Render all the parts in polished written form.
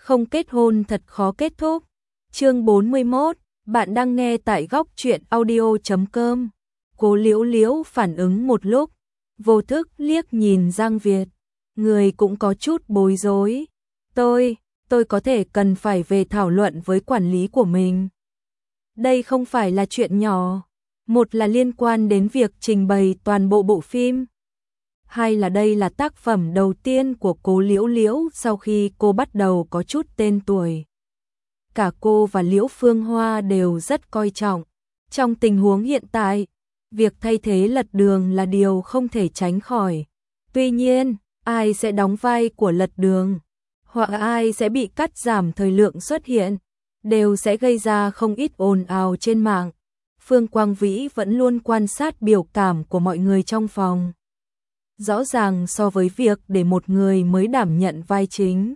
Không kết hôn thật khó kết thúc. Chương 41, bạn đang nghe tại góc truyện audio.com. Cố Liễu Liễu phản ứng một lúc, vô thức liếc nhìn Giang Việt, người cũng có chút bối rối. Tôi có thể cần phải về thảo luận với quản lý của mình. Đây không phải là chuyện nhỏ, một là liên quan đến việc trình bày toàn bộ bộ phim, hai là đây là tác phẩm đầu tiên của Cố Liễu Liễu sau khi cô bắt đầu có chút tên tuổi. Cả cô và Liễu Phương Hoa đều rất coi trọng. Trong tình huống hiện tại, việc thay thế Lật Đường là điều không thể tránh khỏi. Tuy nhiên, ai sẽ đóng vai của Lật Đường, hoặc ai sẽ bị cắt giảm thời lượng xuất hiện, đều sẽ gây ra không ít ồn ào trên mạng. Phương Quang Vĩ vẫn luôn quan sát biểu cảm của mọi người trong phòng. Rõ ràng so với việc để một người mới đảm nhận vai chính,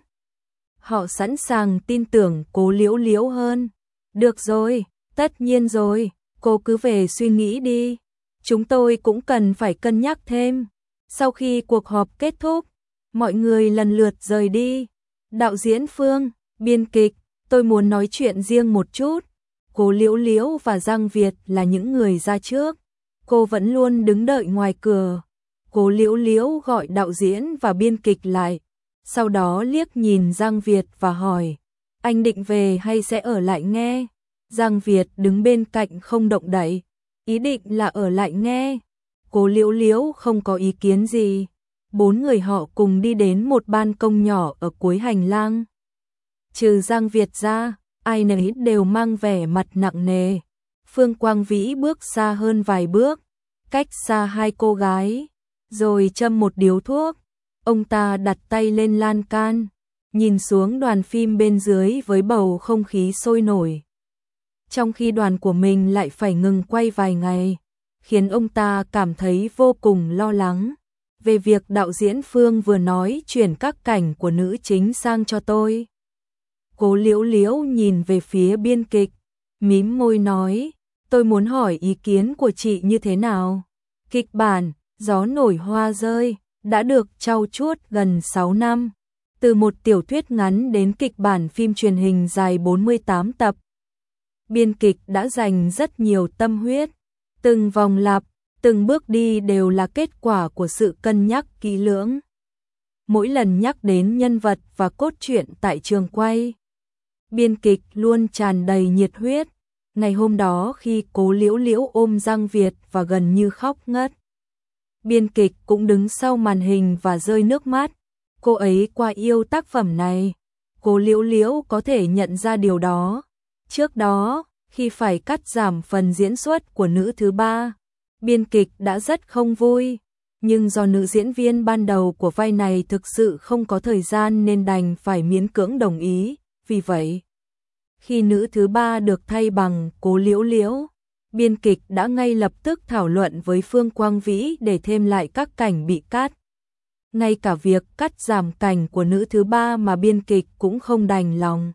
họ sẵn sàng tin tưởng Cố Liễu Liễu hơn. Được rồi, tất nhiên rồi, cô cứ về suy nghĩ đi. Chúng tôi cũng cần phải cân nhắc thêm. Sau khi cuộc họp kết thúc, mọi người lần lượt rời đi. Đạo diễn Phương, biên kịch, tôi muốn nói chuyện riêng một chút. Cố Liễu Liễu và Giang Việt là những người ra trước. Cô vẫn luôn đứng đợi ngoài cửa. Cố Liễu Liễu gọi đạo diễn và biên kịch lại, sau đó liếc nhìn Giang Việt và hỏi, anh định về hay sẽ ở lại nghe? Giang Việt đứng bên cạnh không động đậy, ý định là ở lại nghe. Cố Liễu Liễu không có ý kiến gì. Bốn người họ cùng đi đến một ban công nhỏ ở cuối hành lang. Trừ Giang Việt ra, ai nấy đều mang vẻ mặt nặng nề. Phương Quang Vĩ bước xa hơn vài bước, cách xa hai cô gái, rồi châm một điếu thuốc. Ông ta đặt tay lên lan can, nhìn xuống đoàn phim bên dưới với bầu không khí sôi nổi. Trong khi đoàn của mình lại phải ngừng quay vài ngày, khiến ông ta cảm thấy vô cùng lo lắng về việc đạo diễn Phương vừa nói chuyển các cảnh của nữ chính sang cho tôi. Cố Liễu Liễu nhìn về phía biên kịch, mím môi nói, tôi muốn hỏi ý kiến của chị như thế nào? Kịch bản Gió nổi hoa rơi đã được trau chuốt gần 6 năm, từ một tiểu thuyết ngắn đến kịch bản phim truyền hình dài 48 tập. Biên kịch đã dành rất nhiều tâm huyết, từng vòng lặp, từng bước đi đều là kết quả của sự cân nhắc kỹ lưỡng. Mỗi lần nhắc đến nhân vật và cốt truyện tại trường quay, biên kịch luôn tràn đầy nhiệt huyết. Ngày hôm đó khi Cố Liễu Liễu ôm Giang Việt và gần như khóc ngất, biên kịch cũng đứng sau màn hình và rơi nước mắt. Cô ấy quá yêu tác phẩm này. Cố Liễu Liễu có thể nhận ra điều đó. Trước đó, khi phải cắt giảm phần diễn xuất của nữ thứ ba, biên kịch đã rất không vui. Nhưng do nữ diễn viên ban đầu của vai này thực sự không có thời gian nên đành phải miễn cưỡng đồng ý. Vì vậy, khi nữ thứ ba được thay bằng Cố Liễu Liễu, biên kịch đã ngay lập tức thảo luận với Phương Quang Vĩ để thêm lại các cảnh bị cắt. Ngay cả việc cắt giảm cảnh của nữ thứ ba mà biên kịch cũng không đành lòng.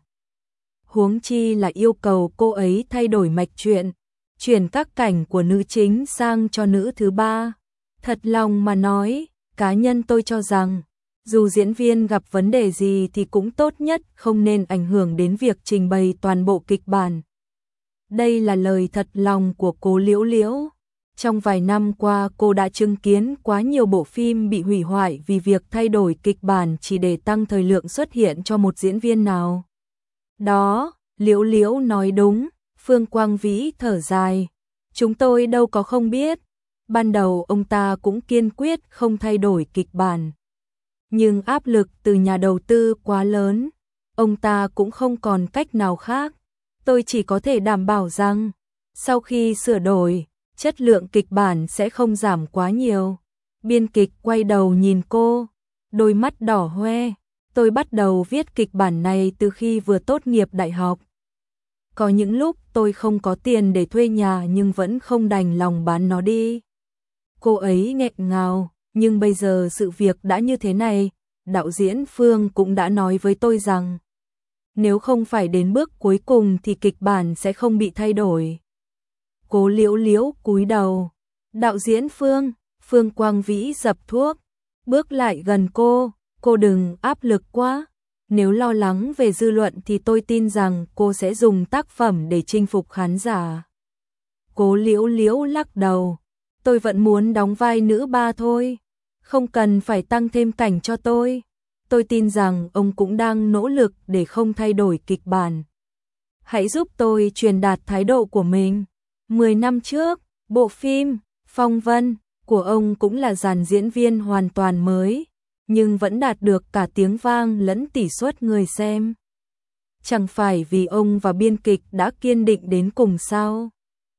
Huống chi là yêu cầu cô ấy thay đổi mạch truyện, chuyển các cảnh của nữ chính sang cho nữ thứ ba. Thật lòng mà nói, cá nhân tôi cho rằng, dù diễn viên gặp vấn đề gì thì cũng tốt nhất không nên ảnh hưởng đến việc trình bày toàn bộ kịch bản. Đây là lời thật lòng của Cố Liễu Liễu. Trong vài năm qua cô đã chứng kiến quá nhiều bộ phim bị hủy hoại vì việc thay đổi kịch bản chỉ để tăng thời lượng xuất hiện cho một diễn viên nào đó. Liễu Liễu nói đúng. Phương Quang Vĩ thở dài, chúng tôi đâu có không biết. Ban đầu ông ta cũng kiên quyết không thay đổi kịch bản, nhưng áp lực từ nhà đầu tư quá lớn, ông ta cũng không còn cách nào khác. Tôi chỉ có thể đảm bảo rằng, sau khi sửa đổi, chất lượng kịch bản sẽ không giảm quá nhiều. Biên kịch quay đầu nhìn cô, đôi mắt đỏ hoe. Tôi bắt đầu viết kịch bản này từ khi vừa tốt nghiệp đại học. Có những lúc tôi không có tiền để thuê nhà nhưng vẫn không đành lòng bán nó đi. Cô ấy nghẹn ngào, nhưng bây giờ sự việc đã như thế này, đạo diễn Phương cũng đã nói với tôi rằng, nếu không phải đến bước cuối cùng thì kịch bản sẽ không bị thay đổi. Cố Liễu Liễu cúi đầu. Đạo diễn Phương, Phương Quang Vĩ dập thuốc, bước lại gần cô đừng áp lực quá. Nếu lo lắng về dư luận thì tôi tin rằng cô sẽ dùng tác phẩm để chinh phục khán giả. Cố Liễu Liễu lắc đầu. Tôi vẫn muốn đóng vai nữ ba thôi. Không cần phải tăng thêm cảnh cho tôi. Tôi tin rằng ông cũng đang nỗ lực để không thay đổi kịch bản. Hãy giúp tôi truyền đạt thái độ của mình. 10 năm trước, bộ phim Phong Vân của ông cũng là dàn diễn viên hoàn toàn mới, nhưng vẫn đạt được cả tiếng vang lẫn tỷ suất người xem. Chẳng phải vì ông và biên kịch đã kiên định đến cùng sao?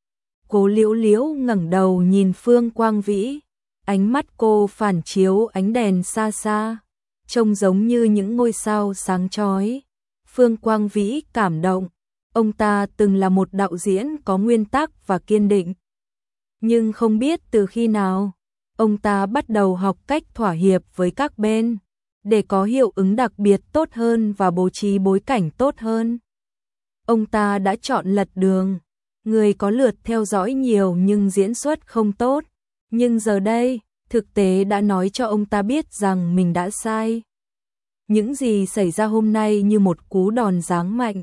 Cố Liễu Liễu ngẩng đầu nhìn Phương Quang Vĩ, ánh mắt cô phản chiếu ánh đèn xa xa, trông giống như những ngôi sao sáng chói. Phương Quang Vĩ cảm động, ông ta từng là một đạo diễn có nguyên tắc và kiên định. Nhưng không biết từ khi nào, ông ta bắt đầu học cách thỏa hiệp với các bên, để có hiệu ứng đặc biệt tốt hơn và bố trí bối cảnh tốt hơn. Ông ta đã chọn lật đường, người có lượt theo dõi nhiều nhưng diễn xuất không tốt. Nhưng giờ đây, thực tế đã nói cho ông ta biết rằng mình đã sai. Những gì xảy ra hôm nay như một cú đòn giáng mạnh,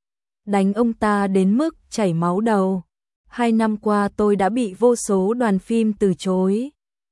đánh ông ta đến mức chảy máu đầu. 2 năm qua tôi đã bị vô số đoàn phim từ chối.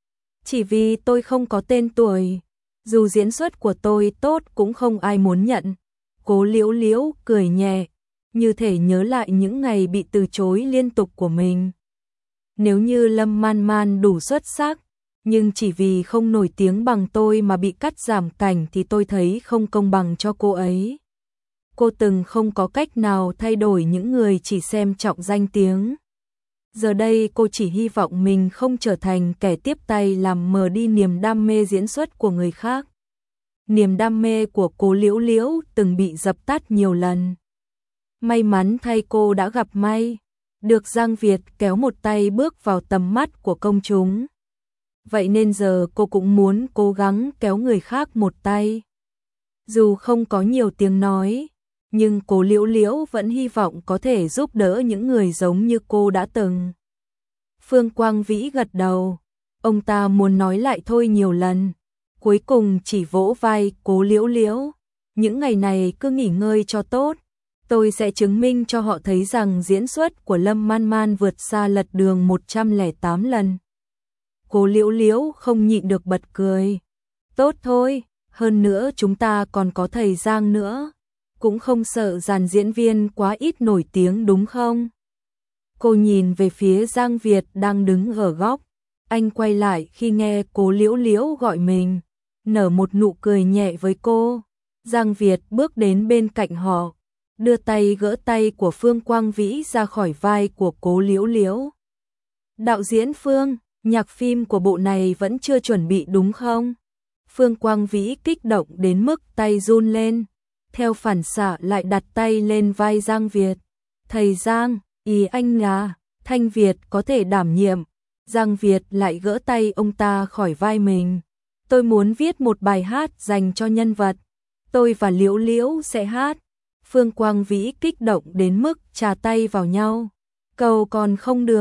Chỉ vì tôi không có tên tuổi, dù diễn xuất của tôi tốt cũng không ai muốn nhận. Cố Liễu Liễu cười nhẹ, như thể nhớ lại những ngày bị từ chối liên tục của mình. Nếu như Lâm Man Man đủ xuất sắc, nhưng chỉ vì không nổi tiếng bằng tôi mà bị cắt giảm cảnh thì tôi thấy không công bằng cho cô ấy. Cô từng không có cách nào thay đổi những người chỉ xem trọng danh tiếng. Giờ đây cô chỉ hy vọng mình không trở thành kẻ tiếp tay làm mờ đi niềm đam mê diễn xuất của người khác. Niềm đam mê của Cố Liễu Liễu từng bị dập tắt nhiều lần. May mắn thay cô đã gặp may, được Giang Việt kéo một tay bước vào tầm mắt của công chúng. Vậy nên giờ cô cũng muốn cố gắng kéo người khác một tay. Dù không có nhiều tiếng nói, nhưng Cố Liễu Liễu vẫn hy vọng có thể giúp đỡ những người giống như cô đã từng. Phương Quang Vĩ gật đầu, ông ta muốn nói lại thôi nhiều lần, cuối cùng chỉ vỗ vai Cố Liễu Liễu. Những ngày này cứ nghỉ ngơi cho tốt, tôi sẽ chứng minh cho họ thấy rằng diễn xuất của Lâm Man Man vượt xa lật đường 108 lần. Cố Liễu Liễu không nhịn được bật cười. Tốt thôi, hơn nữa chúng ta còn có thầy Giang nữa. Cũng không sợ dàn diễn viên quá ít nổi tiếng đúng không? Cô nhìn về phía Giang Việt đang đứng ở góc. Anh quay lại khi nghe Cố Liễu Liễu gọi mình, nở một nụ cười nhẹ với cô. Giang Việt bước đến bên cạnh họ, đưa tay gỡ tay của Phương Quang Vĩ ra khỏi vai của Cố Liễu Liễu. Đạo diễn Phương, nhạc phim của bộ này vẫn chưa chuẩn bị đúng không? Phương Quang Vĩ kích động đến mức tay run lên, theo phản xạ lại đặt tay lên vai Giang Việt. Thầy Giang, ý anh là Thanh Việt có thể đảm nhiệm. Giang Việt lại gỡ tay ông ta khỏi vai mình. Tôi muốn viết một bài hát dành cho nhân vật. Tôi và Liễu Liễu sẽ hát. Phương Quang Vĩ kích động đến mức chà tay vào nhau. Cầu còn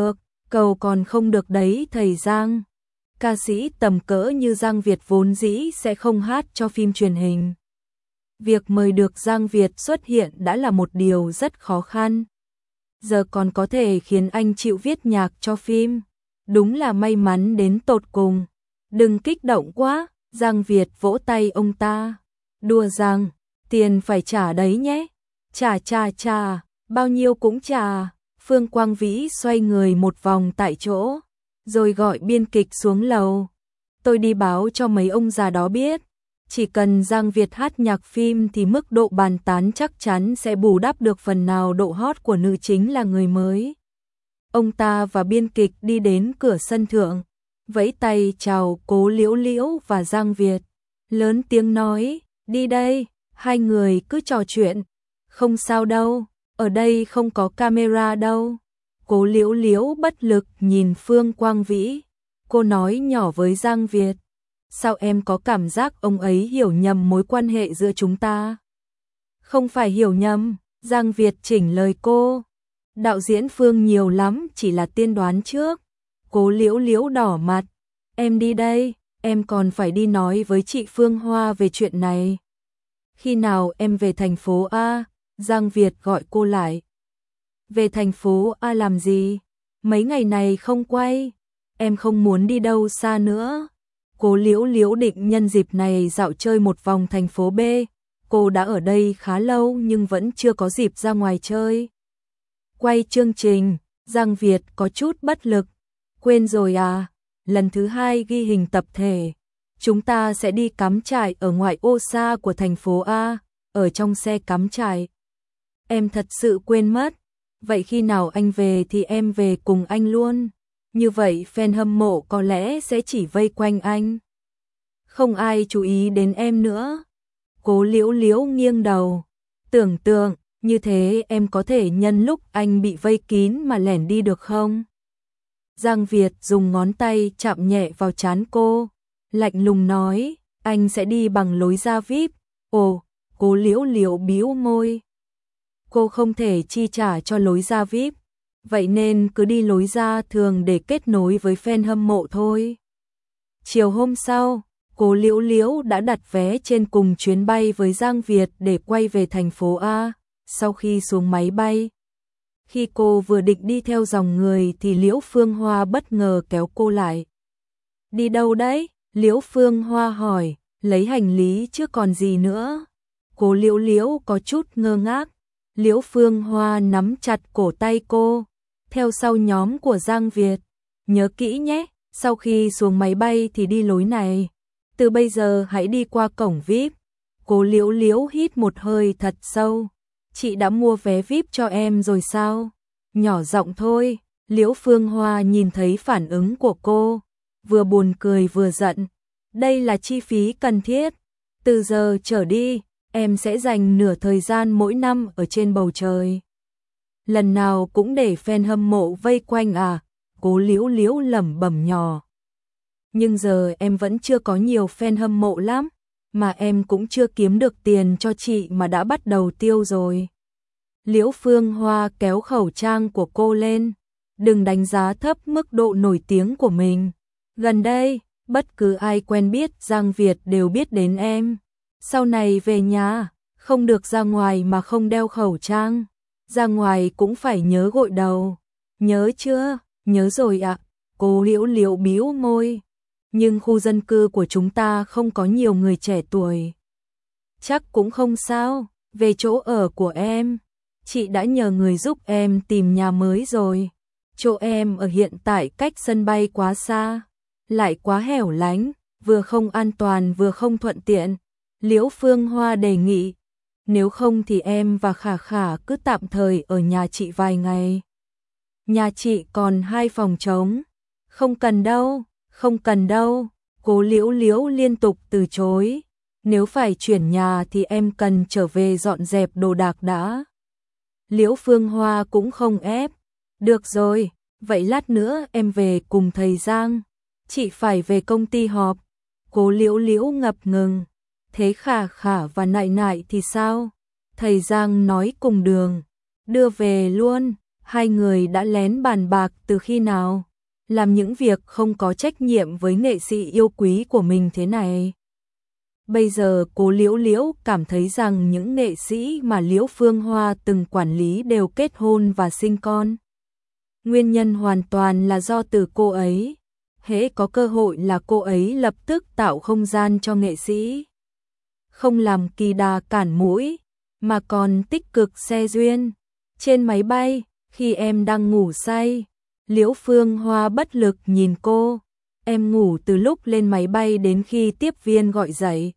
không được đấy thầy Giang. Ca sĩ tầm cỡ như Giang Việt vốn dĩ sẽ không hát cho phim truyền hình. Việc mời được Giang Việt xuất hiện đã là một điều rất khó khăn. Giờ còn có thể khiến anh chịu viết nhạc cho phim. Đúng là may mắn đến tột cùng. Đừng kích động quá, Giang Việt vỗ tay ông ta. Đùa rằng, tiền phải trả đấy nhé. Trả, bao nhiêu cũng trả. Phương Quang Vĩ xoay người một vòng tại chỗ, rồi gọi biên kịch xuống lầu. Tôi đi báo cho mấy ông già đó biết. Chỉ cần Giang Việt hát nhạc phim thì mức độ bàn tán chắc chắn sẽ bù đắp được phần nào độ hot của nữ chính là người mới. Ông ta và biên kịch đi đến cửa sân thượng, vẫy tay chào Cố Liễu Liễu và Giang Việt. Lớn tiếng nói, đi đây, hai người cứ trò chuyện. Không sao đâu, ở đây không có camera đâu. Cố Liễu Liễu bất lực nhìn Phương Quang Vĩ. Cô nói nhỏ với Giang Việt. Sao em có cảm giác ông ấy hiểu nhầm mối quan hệ giữa chúng ta? Không phải hiểu nhầm, Giang Việt chỉnh lời cô. Đạo diễn Phương nhiều lắm, chỉ là tiên đoán trước. Cố Liễu Liễu đỏ mặt. Em đi đây, em còn phải đi nói với chị Phương Hoa về chuyện này. Khi nào em về thành phố A? Giang Việt gọi cô lại. Về thành phố A làm gì? Mấy ngày này không quay. Em không muốn đi đâu xa nữa. Cô Liễu Liễu định nhân dịp này dạo chơi một vòng thành phố B. Cô đã ở đây khá lâu nhưng vẫn chưa có dịp ra ngoài chơi. Quay chương trình, Giang Việt có chút bất lực. Quên rồi à? Lần thứ 2 ghi hình tập thể. Chúng ta sẽ đi cắm trại ở ngoại ô xa của thành phố A, ở trong xe cắm trại. Em thật sự quên mất. Vậy khi nào anh về thì em về cùng anh luôn. Như vậy fan hâm mộ có lẽ sẽ chỉ vây quanh anh. Không ai chú ý đến em nữa. Cố Liễu Liễu nghiêng đầu. Tưởng tượng, như thế em có thể nhân lúc anh bị vây kín mà lẻn đi được không? Giang Việt dùng ngón tay chạm nhẹ vào trán cô. Lạnh lùng nói, anh sẽ đi bằng lối ra VIP. Ồ, Cố Liễu Liễu bĩu môi. Cô không thể chi trả cho lối ra VIP. Vậy nên cứ đi lối ra thường để kết nối với fan hâm mộ thôi. Chiều hôm sau, Cố Liễu Liễu đã đặt vé trên cùng chuyến bay với Giang Việt để quay về thành phố A. Sau khi xuống máy bay, khi cô vừa định đi theo dòng người thì Liễu Phương Hoa bất ngờ kéo cô lại. Đi đâu đấy? Liễu Phương Hoa hỏi, lấy hành lý chứ còn gì nữa. Cố Liễu Liễu có chút ngơ ngác. Liễu Phương Hoa nắm chặt cổ tay cô, theo sau nhóm của Giang Việt. Nhớ kỹ nhé, sau khi xuống máy bay thì đi lối này. Từ bây giờ hãy đi qua cổng VIP. Cố Liễu Liễu hít một hơi thật sâu. Chị đã mua vé VIP cho em rồi sao? Nhỏ giọng thôi. Liễu Phương Hoa nhìn thấy phản ứng của cô, vừa buồn cười vừa giận. Đây là chi phí cần thiết. Từ giờ trở đi, em sẽ dành nửa thời gian mỗi năm ở trên bầu trời. Lần nào cũng để fan hâm mộ vây quanh à? Cố Liễu Liễu lẩm bẩm nhỏ. Nhưng giờ em vẫn chưa có nhiều fan hâm mộ lắm, mà em cũng chưa kiếm được tiền cho chị mà đã bắt đầu tiêu rồi. Liễu Phương Hoa kéo khẩu trang của cô lên. Đừng đánh giá thấp mức độ nổi tiếng của mình. Gần đây, bất cứ ai quen biết Giang Việt đều biết đến em. Sau này về nhà, không được ra ngoài mà không đeo khẩu trang. Ra ngoài cũng phải nhớ gội đầu. Nhớ chưa? Nhớ rồi ạ. Cô Liễu Liễu bĩu môi. Nhưng khu dân cư của chúng ta không có nhiều người trẻ tuổi. Chắc cũng không sao. Về chỗ ở của em, chị đã nhờ người giúp em tìm nhà mới rồi. Chỗ em ở hiện tại cách sân bay quá xa, lại quá hẻo lánh, vừa không an toàn vừa không thuận tiện. Liễu Phương Hoa đề nghị, nếu không thì em và Khả Khả cứ tạm thời ở nhà chị vài ngày. Nhà chị còn 2 phòng trống. Không cần đâu, không cần đâu. Cố Liễu Liễu liên tục từ chối. Nếu phải chuyển nhà thì em cần trở về dọn dẹp đồ đạc đã. Liễu Phương Hoa cũng không ép. Được rồi, vậy lát nữa em về cùng thầy Giang. Chị phải về công ty họp. Cố Liễu Liễu ngập ngừng. Thế Khả Khả và Nại Nại thì sao? Thầy Giang nói cùng đường. Đưa về luôn. Hai người đã lén bàn bạc từ khi nào? Làm những việc không có trách nhiệm với nghệ sĩ yêu quý của mình thế này. Bây giờ Cố Liễu Liễu cảm thấy rằng những nghệ sĩ mà Liễu Phương Hoa từng quản lý đều kết hôn và sinh con. Nguyên nhân hoàn toàn là do từ cô ấy. Hễ có cơ hội là cô ấy lập tức tạo không gian cho nghệ sĩ. Không làm kỳ đà cản mũi, mà còn tích cực xe duyên. Trên máy bay, khi em đang ngủ say, Liễu Phương Hoa bất lực nhìn cô. Em ngủ từ lúc lên máy bay đến khi tiếp viên gọi dậy.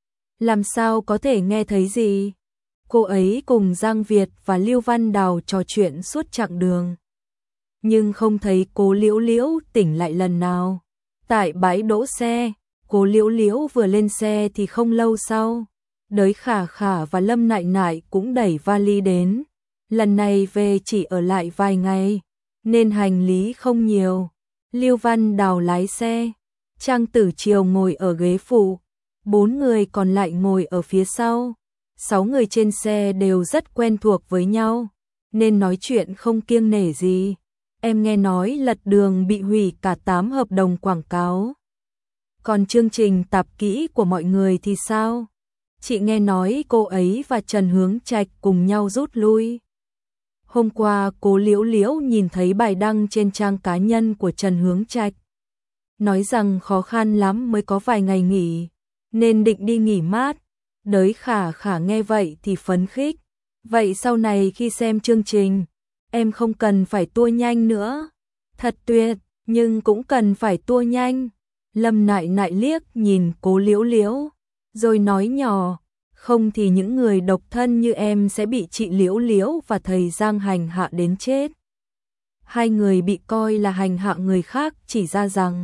Làm sao có thể nghe thấy gì? Cô ấy cùng Giang Việt và Lưu Văn Đào trò chuyện suốt chặng đường. Nhưng không thấy Cố Liễu Liễu tỉnh lại lần nào. Tại bãi đỗ xe, Cố Liễu Liễu vừa lên xe thì không lâu sau, đới Khả Khả và Lâm Nại Nại cũng đẩy vali đến. Lần này về chỉ ở lại vài ngày, nên hành lý không nhiều. Lưu Văn Đào lái xe, Trang Tử Triều ngồi ở ghế phụ, 4 người còn lại ngồi ở phía sau. 6 người trên xe đều rất quen thuộc với nhau, nên nói chuyện không kiêng nể gì. Em nghe nói lật đường bị hủy cả 8 hợp đồng quảng cáo. Còn chương trình tạp kỹ của mọi người thì sao? chị nghe nói cô ấy và Trần Hướng Trạch cùng nhau rút lui. Hôm qua cô Liễu Liễu nhìn thấy bài đăng trên trang cá nhân của Trần Hướng Trạch. Nói rằng khó khăn lắm mới có vài ngày nghỉ, nên định đi nghỉ mát. Đới Khả Khả nghe vậy thì phấn khích. Vậy sau này khi xem chương trình, em không cần phải tua nhanh nữa. Thật tuyệt, nhưng cũng cần phải tua nhanh. Lâm Nại Nại liếc nhìn cô Liễu Liễu, rồi nói nhỏ, không thì những người độc thân như em sẽ bị chị Liễu Liễu và thầy Giang hành hạ đến chết. Hai người bị coi là hành hạ người khác chỉ ra rằng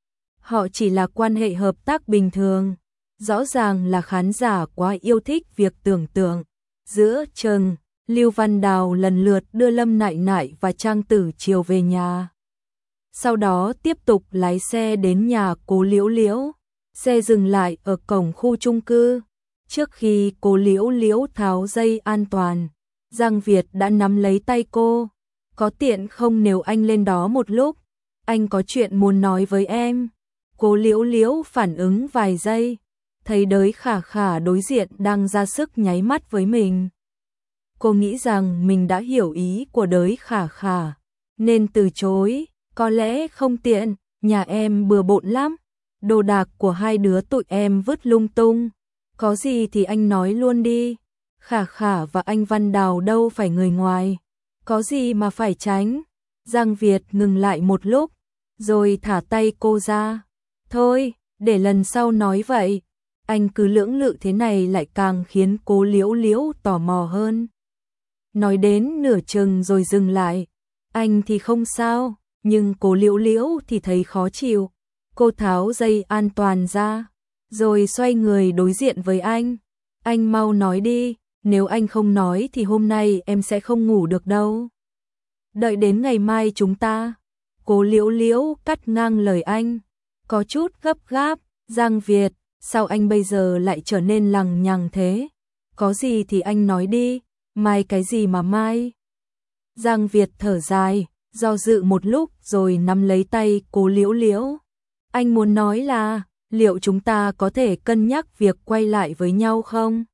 họ chỉ là quan hệ hợp tác bình thường. Rõ ràng là khán giả quá yêu thích việc tưởng tượng. Giữa chừng, Lưu Văn Đào lần lượt đưa Lâm Nại Nại và Trang Tử Triều về nhà. Sau đó tiếp tục lái xe đến nhà cô Liễu Liễu. Xe dừng lại ở cổng khu chung cư. Trước khi cô Liễu Liễu tháo dây an toàn, Giang Việt đã nắm lấy tay cô. Có tiện không nếu anh lên đó một lúc? Anh có chuyện muốn nói với em. Cô Liễu Liễu phản ứng vài giây, thấy Đới Khả Khả đối diện đang ra sức nháy mắt với mình. Cô nghĩ rằng mình đã hiểu ý của Đới Khả Khả, nên từ chối. Có lẽ không tiện, nhà em bừa bộn lắm. Đồ đạc của hai đứa tụi em vứt lung tung. Có gì thì anh nói luôn đi. Khả Khả và anh Văn Đào đâu phải người ngoài. Có gì mà phải tránh. Giang Việt ngừng lại một lúc, rồi thả tay cô ra. Thôi, để lần sau nói vậy. Anh cứ lưỡng lự thế này lại càng khiến cô Liễu Liễu tò mò hơn. Nói đến nửa chừng rồi dừng lại. Anh thì không sao, nhưng cô Liễu Liễu thì thấy khó chịu. Cô tháo dây an toàn ra, rồi xoay người đối diện với anh. Anh mau nói đi, nếu anh không nói thì hôm nay em sẽ không ngủ được đâu. Đợi đến ngày mai chúng ta. Cô Liễu Liễu cắt ngang lời anh, có chút gấp gáp. Giang Việt, sao anh bây giờ lại trở nên lằng nhằng thế? Có gì thì anh nói đi, mai cái gì mà mai? Giang Việt thở dài, do dự một lúc rồi nắm lấy tay cô Liễu Liễu. Anh muốn nói là, liệu chúng ta có thể cân nhắc việc quay lại với nhau không?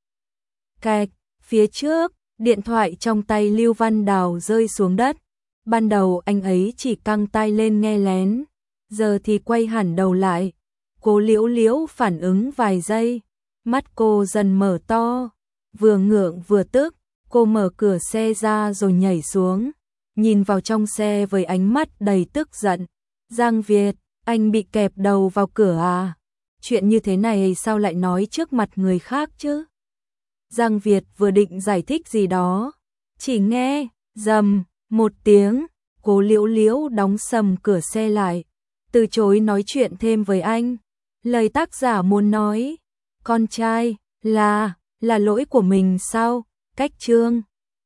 Cạch, phía trước, điện thoại trong tay Lưu Văn Đào rơi xuống đất. Ban đầu anh ấy chỉ căng tai lên nghe lén, giờ thì quay hẳn đầu lại. Cô Liễu Liễu phản ứng vài giây, mắt cô dần mở to, vừa ngượng vừa tức. Cô mở cửa xe ra rồi nhảy xuống, nhìn vào trong xe với ánh mắt đầy tức giận. Giang Việt, anh bị kẹp đầu vào cửa à? Chuyện như thế này sao lại nói trước mặt người khác chứ? Giang Việt vừa định giải thích gì đó, chỉ nghe rầm một tiếng, cô Liễu Liễu đóng sầm cửa xe lại, từ chối nói chuyện thêm với anh. Lời tác giả muốn nói, con trai, là lỗi của mình sao? Cách chương